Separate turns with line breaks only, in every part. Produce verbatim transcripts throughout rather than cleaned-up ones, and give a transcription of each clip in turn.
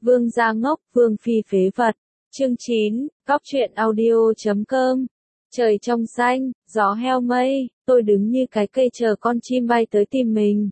Vương gia ngốc, Vương phi phế vật. Chương chín, Cóc truyện audio chấm com. Trời trong xanh, gió heo mây, tôi đứng như cái cây chờ con chim bay tới tìm mình.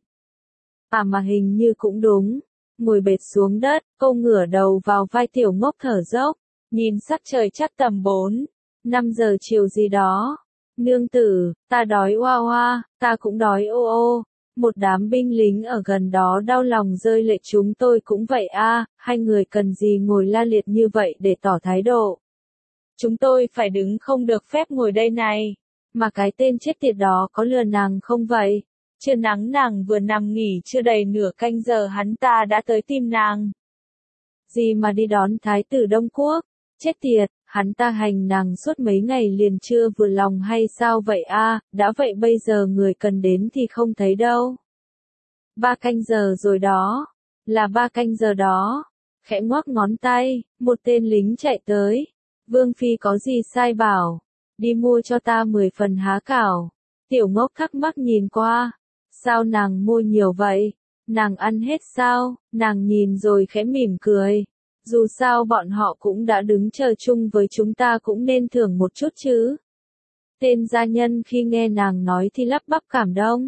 À mà hình như cũng đúng. Ngồi bệt xuống đất, cô ngửa đầu vào vai tiểu ngốc thở dốc, nhìn sắc trời chắc tầm bốn, năm giờ chiều gì đó. Nương tử, ta đói oa oa, ta cũng đói ô ô. Một đám binh lính ở gần đó đau lòng rơi lệ, chúng tôi cũng vậy a, hai người cần gì ngồi la liệt như vậy để tỏ thái độ. Chúng tôi phải đứng không được phép ngồi đây này. Mà cái tên chết tiệt đó có lừa nàng không vậy? Chưa nắng nàng vừa nằm nghỉ chưa đầy nửa canh giờ hắn ta đã tới tìm nàng. Gì mà đi đón thái tử Đông Quốc? Chết tiệt, hắn ta hành nàng suốt mấy ngày liền chưa vừa lòng hay sao vậy a? Đã vậy bây giờ người cần đến thì không thấy đâu. Ba canh giờ rồi đó. Là ba canh giờ đó. Khẽ ngoắc ngón tay, một tên lính chạy tới. Vương phi có gì sai bảo? Đi mua cho ta mười phần há cảo. Tiểu ngốc thắc mắc nhìn qua. Sao nàng mua nhiều vậy? Nàng ăn hết sao? Nàng nhìn rồi khẽ mỉm cười. Dù sao bọn họ cũng đã đứng chờ chung với chúng ta cũng nên thưởng một chút chứ. Tên gia nhân khi nghe nàng nói thì lắp bắp cảm động.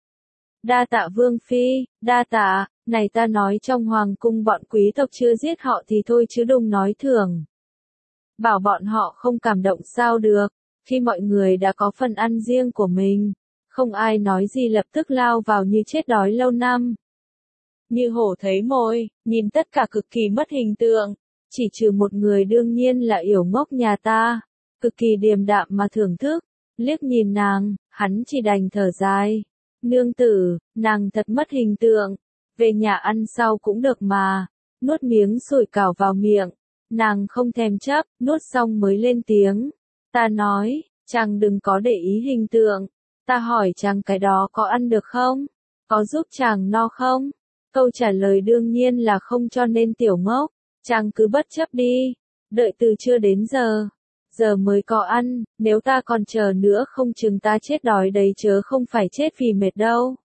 Đa tạ vương phi, đa tạ, này ta nói trong hoàng cung bọn quý tộc chưa giết họ thì thôi chứ đừng nói thưởng. Bảo bọn họ không cảm động sao được, khi mọi người đã có phần ăn riêng của mình. Không ai nói gì lập tức lao vào như chết đói lâu năm. Như hổ thấy mồi, nhìn tất cả cực kỳ mất hình tượng, chỉ trừ một người đương nhiên là yểu ngốc nhà ta, cực kỳ điềm đạm mà thưởng thức, liếc nhìn nàng, hắn chỉ đành thở dài. Nương tử, nàng thật mất hình tượng, về nhà ăn sau cũng được mà, nuốt miếng sủi cảo vào miệng, nàng không thèm chấp, nuốt xong mới lên tiếng. Ta nói, chàng đừng có để ý hình tượng, ta hỏi chàng cái đó có ăn được không? Có giúp chàng no không? Câu trả lời đương nhiên là không, cho nên tiểu ngốc, chàng cứ bất chấp đi, đợi từ trưa đến giờ, giờ mới có ăn, nếu ta còn chờ nữa không chừng ta chết đói đấy chớ không phải chết vì mệt đâu.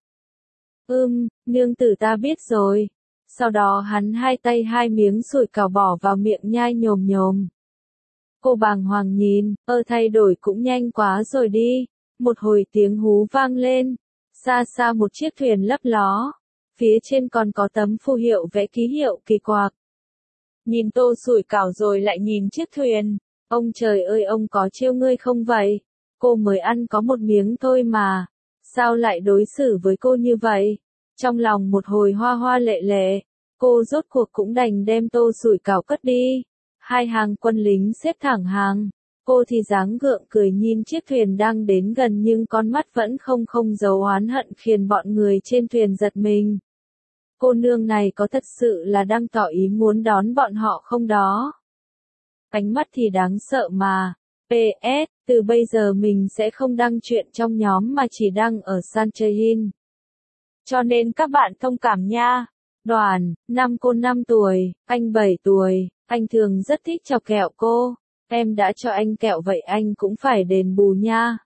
Ưm, nương tử ta biết rồi. Sau đó hắn hai tay hai miếng sủi cảo bỏ vào miệng nhai nhồm nhồm. Cô bàng hoàng nhìn, ơ thay đổi cũng nhanh quá rồi đi. Một hồi tiếng hú vang lên, xa xa một chiếc thuyền lấp ló. Phía trên còn có tấm phù hiệu vẽ ký hiệu kỳ quặc. Nhìn tô sủi cảo rồi lại nhìn chiếc thuyền. Ông trời ơi, ông có trêu ngươi không vậy? Cô mới ăn có một miếng thôi mà. Sao lại đối xử với cô như vậy? Trong lòng một hồi hoa hoa lệ lệ, cô rốt cuộc cũng đành đem tô sủi cảo cất đi. Hai hàng quân lính xếp thẳng hàng. Cô thì dáng gượng cười nhìn chiếc thuyền đang đến gần nhưng con mắt vẫn không không giấu oán hận khiến bọn người trên thuyền giật mình. Cô nương này có thật sự là đang tỏ ý muốn đón bọn họ không đó? Ánh mắt thì đáng sợ mà. pê ét, từ bây giờ mình sẽ không đăng chuyện trong nhóm mà chỉ đăng ở Sanchehin. Cho nên các bạn thông cảm nha. Đoàn, năm cô năm tuổi, anh bảy tuổi, anh thường rất thích chọc kẹo cô. Em đã cho anh kẹo vậy anh cũng phải đền bù nha.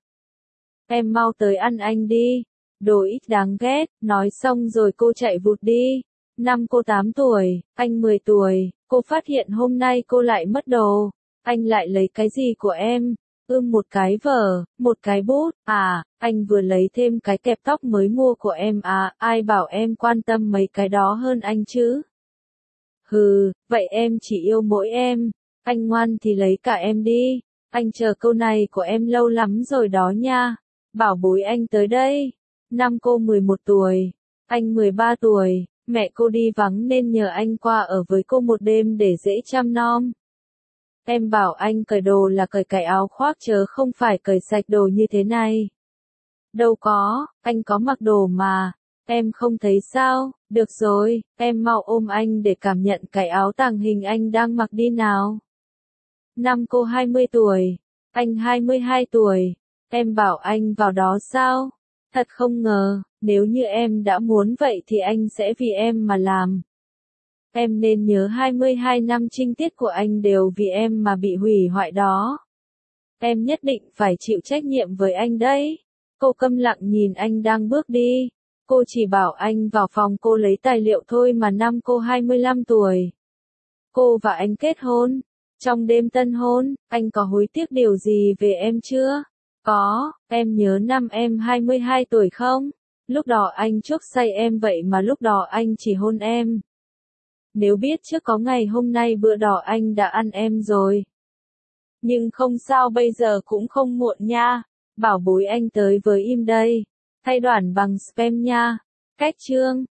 Em mau tới ăn anh đi. Đồ ít đáng ghét, nói xong rồi cô chạy vụt đi. Năm cô tám tuổi, anh mười tuổi, cô phát hiện hôm nay cô lại mất đồ. Anh lại lấy cái gì của em? Ưm một cái vở, một cái bút, à, anh vừa lấy thêm cái kẹp tóc mới mua của em à, ai bảo em quan tâm mấy cái đó hơn anh chứ? Hừ, vậy em chỉ yêu mỗi em, anh ngoan thì lấy cả em đi, anh chờ câu này của em lâu lắm rồi đó nha, bảo bối anh tới đây. Năm cô mười một tuổi, anh mười ba tuổi, mẹ cô đi vắng nên nhờ anh qua ở với cô một đêm để dễ chăm nom. Em bảo anh cởi đồ là cởi cái áo khoác chớ không phải cởi sạch đồ như thế này. Đâu có, anh có mặc đồ mà, em không thấy sao? Được rồi, em mau ôm anh để cảm nhận cái áo tàng hình anh đang mặc đi nào. Năm cô hai mươi tuổi, anh hai mươi hai tuổi, em bảo anh vào đó sao? Thật không ngờ, nếu như em đã muốn vậy thì anh sẽ vì em mà làm. Em nên nhớ hai mươi hai năm trinh tiết của anh đều vì em mà bị hủy hoại đó. Em nhất định phải chịu trách nhiệm với anh đấy. Cô câm lặng nhìn anh đang bước đi. Cô chỉ bảo anh vào phòng cô lấy tài liệu thôi mà năm cô hai mươi lăm tuổi. cô và anh kết hôn. Trong đêm tân hôn, anh có hối tiếc điều gì về em chưa? Có, em nhớ năm em hai mươi hai tuổi không? Lúc đó anh chuốc say em vậy mà lúc đó anh chỉ hôn em. Nếu biết trước có ngày hôm nay bữa đó anh đã ăn em rồi. Nhưng không sao, bây giờ cũng không muộn nha. Bảo bối anh tới với im đây. Thay đoản bằng spam nha. Cách chương